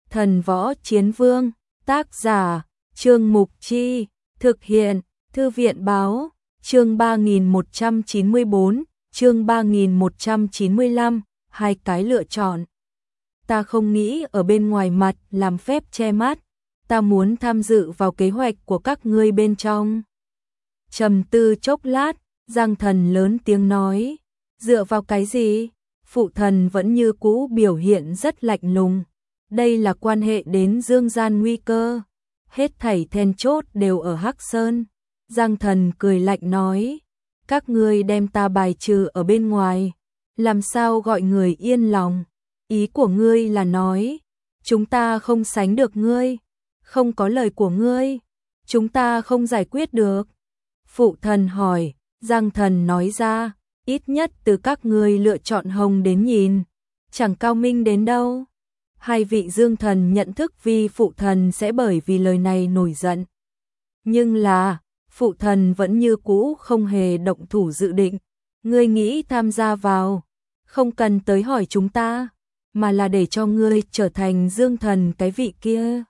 Thần Võ Chiến Vương, tác giả, Trương Mục Chi, thực hiện, Thư viện Báo, chương 3194, chương 3195, hai cái lựa chọn. Ta không nghĩ ở bên ngoài mặt làm phép che mắt, ta muốn tham dự vào kế hoạch của các ngươi bên trong. Trầm tư chốc lát, Giang Thần lớn tiếng nói, dựa vào cái gì? Phụ thần vẫn như cũ biểu hiện rất lạnh lùng. Đây là quan hệ đến dương gian nguy cơ, hết thảy then chốt đều ở Hắc Sơn. Giang Thần cười lạnh nói, các ngươi đem ta bài trừ ở bên ngoài, làm sao gọi người yên lòng? Ý của ngươi là nói, chúng ta không sánh được ngươi, không có lời của ngươi, chúng ta không giải quyết được. Phụ thần hỏi, Giang Thần nói ra, ít nhất từ các ngươi lựa chọn hồng đến nhìn, chẳng cao minh đến đâu. Hai vị dương thần nhận thức vì phụ thần sẽ bởi vì lời này nổi giận. Nhưng là, phụ thần vẫn như cũ không hề động thủ dự định. Ngươi nghĩ tham gia vào, không cần tới hỏi chúng ta, mà là để cho ngươi trở thành dương thần cái vị kia.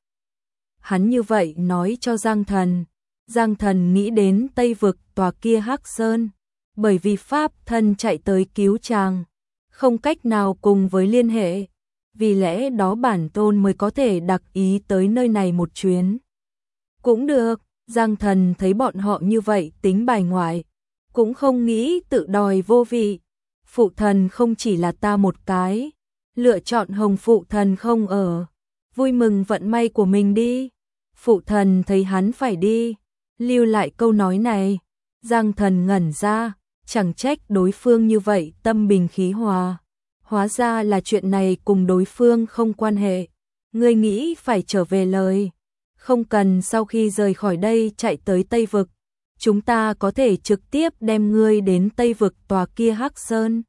Hắn như vậy nói cho Giang Thần. Giang Thần nghĩ đến Tây Vực tòa kia Hắc Sơn, bởi vì Pháp thân chạy tới cứu chàng, không cách nào cùng với liên hệ. Vì lẽ đó bản tôn mới có thể đặc ý tới nơi này một chuyến. Cũng được, Giang Thần thấy bọn họ như vậy tính bài ngoại, cũng không nghĩ tự đòi vô vị. Phụ thần không chỉ là ta một cái, lựa chọn hồng phụ thần không ở, vui mừng vận may của mình đi. Phụ thần thấy hắn phải đi, lưu lại câu nói này. Giang Thần ngẩn ra, chẳng trách đối phương như vậy tâm bình khí hòa. Hóa ra là chuyện này cùng đối phương không quan hệ. Ngươi nghĩ phải trở về lời. Không cần sau khi rời khỏi đây chạy tới Tây Vực. Chúng ta có thể trực tiếp đem ngươi đến Tây Vực tòa kia Hắc Sơn.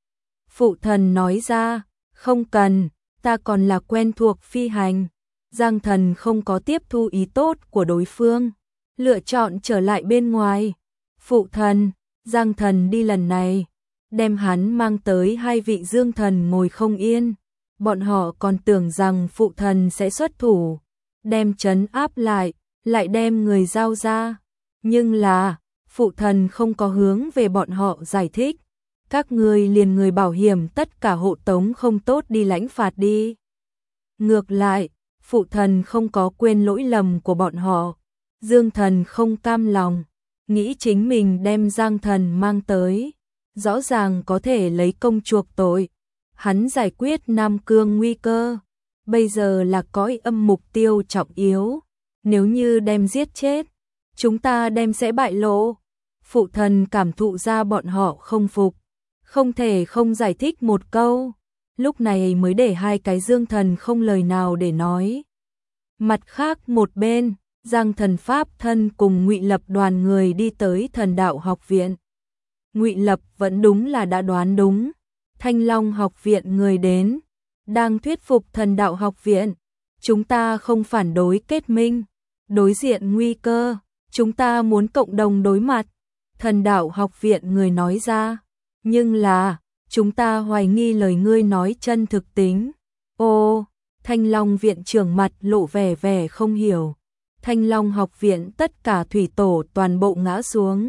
Phụ thần nói ra, không cần, ta còn là quen thuộc phi hành. Giang Thần không có tiếp thu ý tốt của đối phương, lựa chọn trở lại bên ngoài. Phụ thần, Giang Thần đi lần này, đem hắn mang tới hai vị dương thần ngồi không yên. Bọn họ còn tưởng rằng phụ thần sẽ xuất thủ, đem trấn áp lại đem người giao ra. Nhưng là, phụ thần không có hướng về bọn họ giải thích. Các ngươi liền người bảo hiểm tất cả hộ tống không tốt đi lãnh phạt đi. Ngược lại, phụ thần không có quên lỗi lầm của bọn họ. Dương thần không cam lòng, nghĩ chính mình đem Giang Thần mang tới, rõ ràng có thể lấy công chuộc tội. Hắn giải quyết Nam Cương nguy cơ, bây giờ là cõi âm mục tiêu trọng yếu. Nếu như đem giết chết, chúng ta đem sẽ bại lộ. Phụ thần cảm thụ ra bọn họ không phục, không thể không giải thích một câu. Lúc này mới để hai cái dương thần không lời nào để nói. Mặt khác một bên, Giang Thần Pháp thân cùng Ngụy Lập đoàn người đi tới Thần Đạo Học Viện. Ngụy Lập vẫn đúng là đã đoán đúng. Thanh Long Học Viện người đến, đang thuyết phục Thần Đạo Học Viện. Chúng ta không phản đối kết minh, đối diện nguy cơ, chúng ta muốn cộng đồng đối mặt. Thần Đạo Học Viện người nói ra, nhưng là, chúng ta hoài nghi lời ngươi nói chân thực tính. Ô, Thanh Long Viện trưởng mặt lộ vẻ không hiểu. Thanh Long Học Viện tất cả thủy tổ toàn bộ ngã xuống,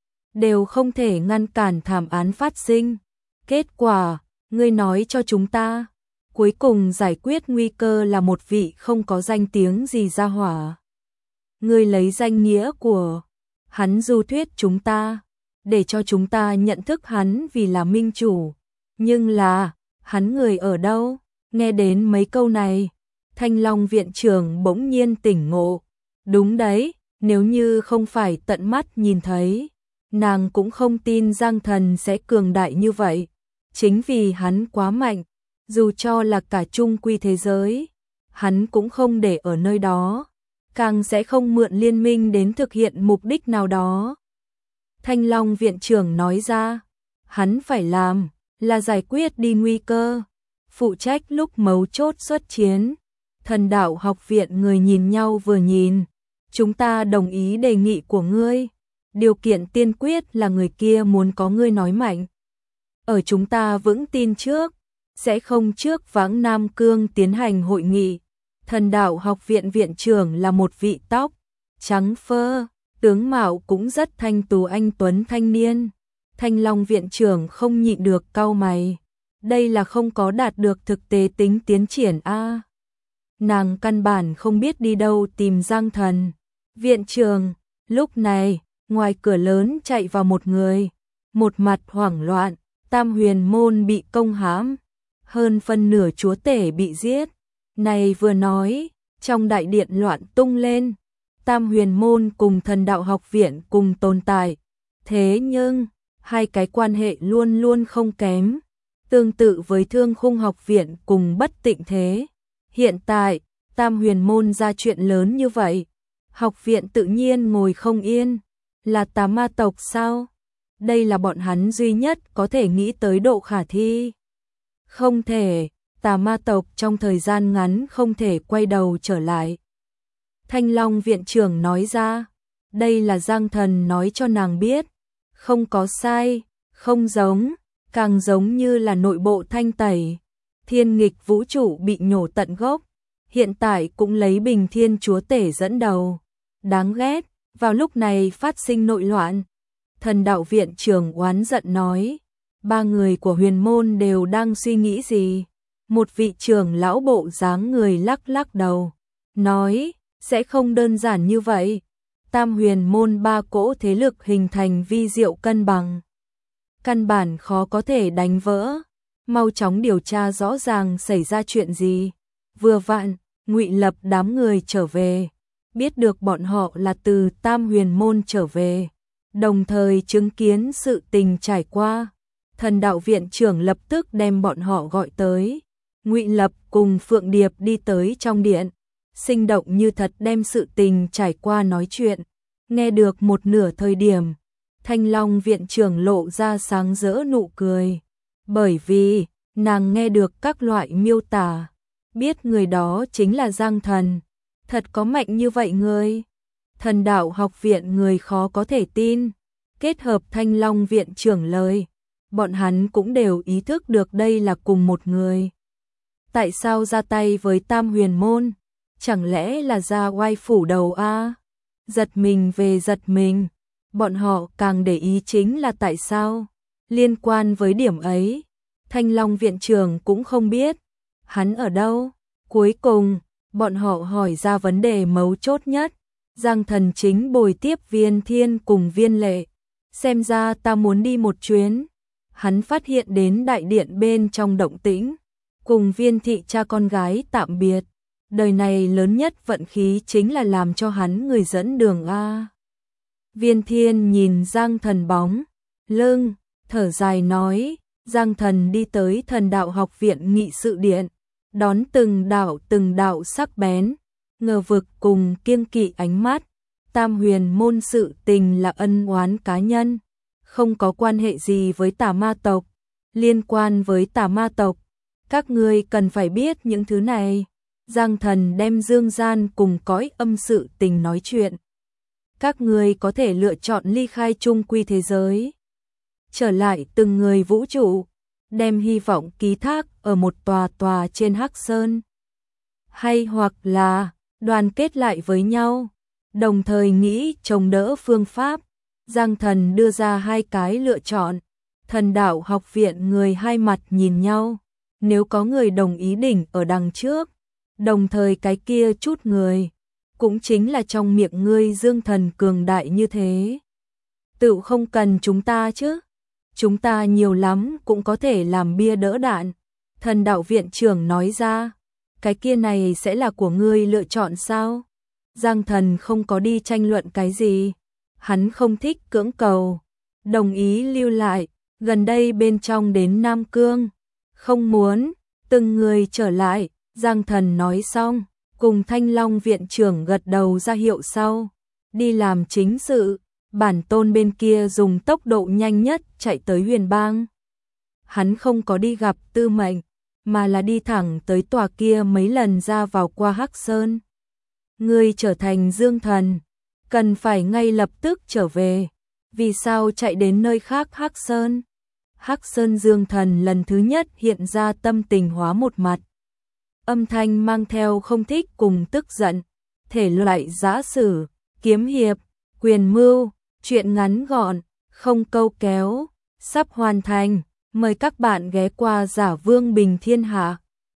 đều không thể ngăn cản thảm án phát sinh. Kết quả, ngươi nói cho chúng ta, cuối cùng giải quyết nguy cơ là một vị không có danh tiếng gì ra hỏa. Ngươi lấy danh nghĩa của hắn du thuyết chúng ta, để cho chúng ta nhận thức hắn vì là minh chủ. Nhưng là, hắn người ở đâu? Nghe đến mấy câu này, Thanh Long Viện trưởng bỗng nhiên tỉnh ngộ. Đúng đấy, nếu như không phải tận mắt nhìn thấy, nàng cũng không tin Giang Thần sẽ cường đại như vậy. Chính vì hắn quá mạnh, dù cho là cả trung quy thế giới, hắn cũng không để ở nơi đó, càng sẽ không mượn liên minh đến thực hiện mục đích nào đó. Thanh Long Viện trưởng nói ra, hắn phải làm là giải quyết đi nguy cơ, phụ trách lúc mấu chốt xuất chiến. Thần Đạo Học Viện người nhìn nhau vừa nhìn, chúng ta đồng ý đề nghị của ngươi, điều kiện tiên quyết là người kia muốn có ngươi nói mạnh. Ở chúng ta vững tin trước, sẽ không trước vãng Nam Cương tiến hành hội nghị. Thần đạo học viện viện trưởng là một vị tóc trắng phơ, tướng mạo cũng rất thanh tú anh tuấn thanh niên. Thanh Long viện trưởng không nhịn được cau mày. Đây là không có đạt được thực tế tính tiến triển a. Nàng căn bản không biết đi đâu tìm Giang Thần. Viện trưởng, lúc này, ngoài cửa lớn chạy vào một người, một mặt hoảng loạn, Tam Huyền môn bị công hãm, hơn phân nửa chúa tể bị giết. Này vừa nói, trong đại điện loạn tung lên. Tam Huyền môn cùng Thần đạo học viện cùng tồn tại, thế nhưng hai cái quan hệ luôn luôn không kém, tương tự với Thương Khung học viện cùng Bất Tịnh Thế. Hiện tại, Tam Huyền môn ra chuyện lớn như vậy, học viện tự nhiên ngồi không yên. Là tà ma tộc sao? Đây là bọn hắn duy nhất có thể nghĩ tới độ khả thi. Không thể, tà ma tộc trong thời gian ngắn không thể quay đầu trở lại. Thanh Long viện trưởng nói ra, đây là Giang Thần nói cho nàng biết, không có sai, không giống, càng giống như là nội bộ thanh tẩy. Thiên nghịch vũ trụ bị nhổ tận gốc, hiện tại cũng lấy Bình Thiên chúa tể dẫn đầu. Đáng ghét, vào lúc này phát sinh nội loạn. Thần đạo viện trưởng oán giận nói, ba người của huyền môn đều đang suy nghĩ gì? Một vị trưởng lão bộ dáng người lắc lắc đầu, nói, sẽ không đơn giản như vậy. Tam Huyền môn ba cỗ thế lực hình thành vi diệu cân bằng, căn bản khó có thể đánh vỡ. Mau chóng điều tra rõ ràng xảy ra chuyện gì. Vừa vặn, Ngụy Lập đám người trở về, biết được bọn họ là từ Tam Huyền môn trở về, đồng thời chứng kiến sự tình trải qua. Thần đạo viện trưởng lập tức đem bọn họ gọi tới. Ngụy Lập cùng Phượng Điệp đi tới trong điện, sinh động như thật đem sự tình trải qua nói chuyện. Nghe được một nửa thời điểm, Thanh Long viện trưởng lộ ra sáng rỡ nụ cười, bởi vì nàng nghe được các loại miêu tả, biết người đó chính là Giang Thần. Thật có mạnh như vậy người? Thần đạo học viện người khó có thể tin. Kết hợp Thanh Long viện trưởng lời, bọn hắn cũng đều ý thức được đây là cùng một người. Tại sao ra tay với Tam Huyền môn? Chẳng lẽ là ra oai phủ đầu a? Giật mình về giật mình, bọn họ càng để ý chính là tại sao. Liên quan với điểm ấy, Thanh Long viện trưởng cũng không biết. Hắn ở đâu? Cuối cùng, bọn họ hỏi ra vấn đề mấu chốt nhất. Giang Thần chính bồi tiếp Viên Thiên cùng Viên Lệ. Xem ra ta muốn đi một chuyến. Hắn phát hiện đến đại điện bên trong động tĩnh, cùng Viên thị cha con gái tạm biệt. Đời này lớn nhất vận khí chính là làm cho hắn người dẫn đường a. Viên Thiên nhìn Giang Thần bóng lưng, thở dài nói, Giang Thần đi tới Thần đạo học viện nghị sự điện, đón từng đạo sắc bén, ngờ vực cùng kiêng kỵ ánh mắt. Tam Huyền môn sự tình là ân oán cá nhân, không có quan hệ gì với tà ma tộc. Liên quan với tà ma tộc, các ngươi cần phải biết những thứ này. Giang Thần đem dương gian cùng cõi âm sự tình nói chuyện. Các ngươi có thể lựa chọn ly khai chung quy thế giới, trở lại từng người vũ trụ, đem hy vọng ký thác ở một tòa trên Hắc Sơn, hay hoặc là đoàn kết lại với nhau, đồng thời nghĩ chống đỡ phương pháp. Giang Thần đưa ra hai cái lựa chọn. Thần đạo học viện người hai mặt nhìn nhau, nếu có người đồng ý đỉnh ở đằng trước, đồng thời cái kia chút người, cũng chính là trong miệng ngươi Dương Thần cường đại như thế. Tự không cần chúng ta chứ, chúng ta nhiều lắm cũng có thể làm bia đỡ đạn. Thần đạo viện trưởng nói ra, cái kia này sẽ là của ngươi lựa chọn sao? Giang Thần không có đi tranh luận cái gì, hắn không thích cưỡng cầu, đồng ý lưu lại, gần đây bên trong đến Nam Cương, không muốn, từng người trở lại. Giang Thần nói xong, cùng Thanh Long viện trưởng gật đầu ra hiệu sau, đi làm chính sự. Bản tôn bên kia dùng tốc độ nhanh nhất chạy tới Huyền Bang. Hắn không có đi gặp Tư Mệnh, mà là đi thẳng tới tòa kia mấy lần ra vào qua Hắc Sơn. Ngươi trở thành Dương Thần, cần phải ngay lập tức trở về. Vì sao chạy đến nơi khác Hắc Sơn? Hắc Sơn Dương Thần lần thứ nhất hiện ra tâm tình hóa một mặt. âm thanh mang theo không thích cùng tức giận. Thể loại giã sử, kiếm hiệp, quyền mưu, truyện ngắn gọn, không câu kéo, sắp hoàn thành. Mời các bạn ghé qua Giả Vương Bình Thiên Hạ.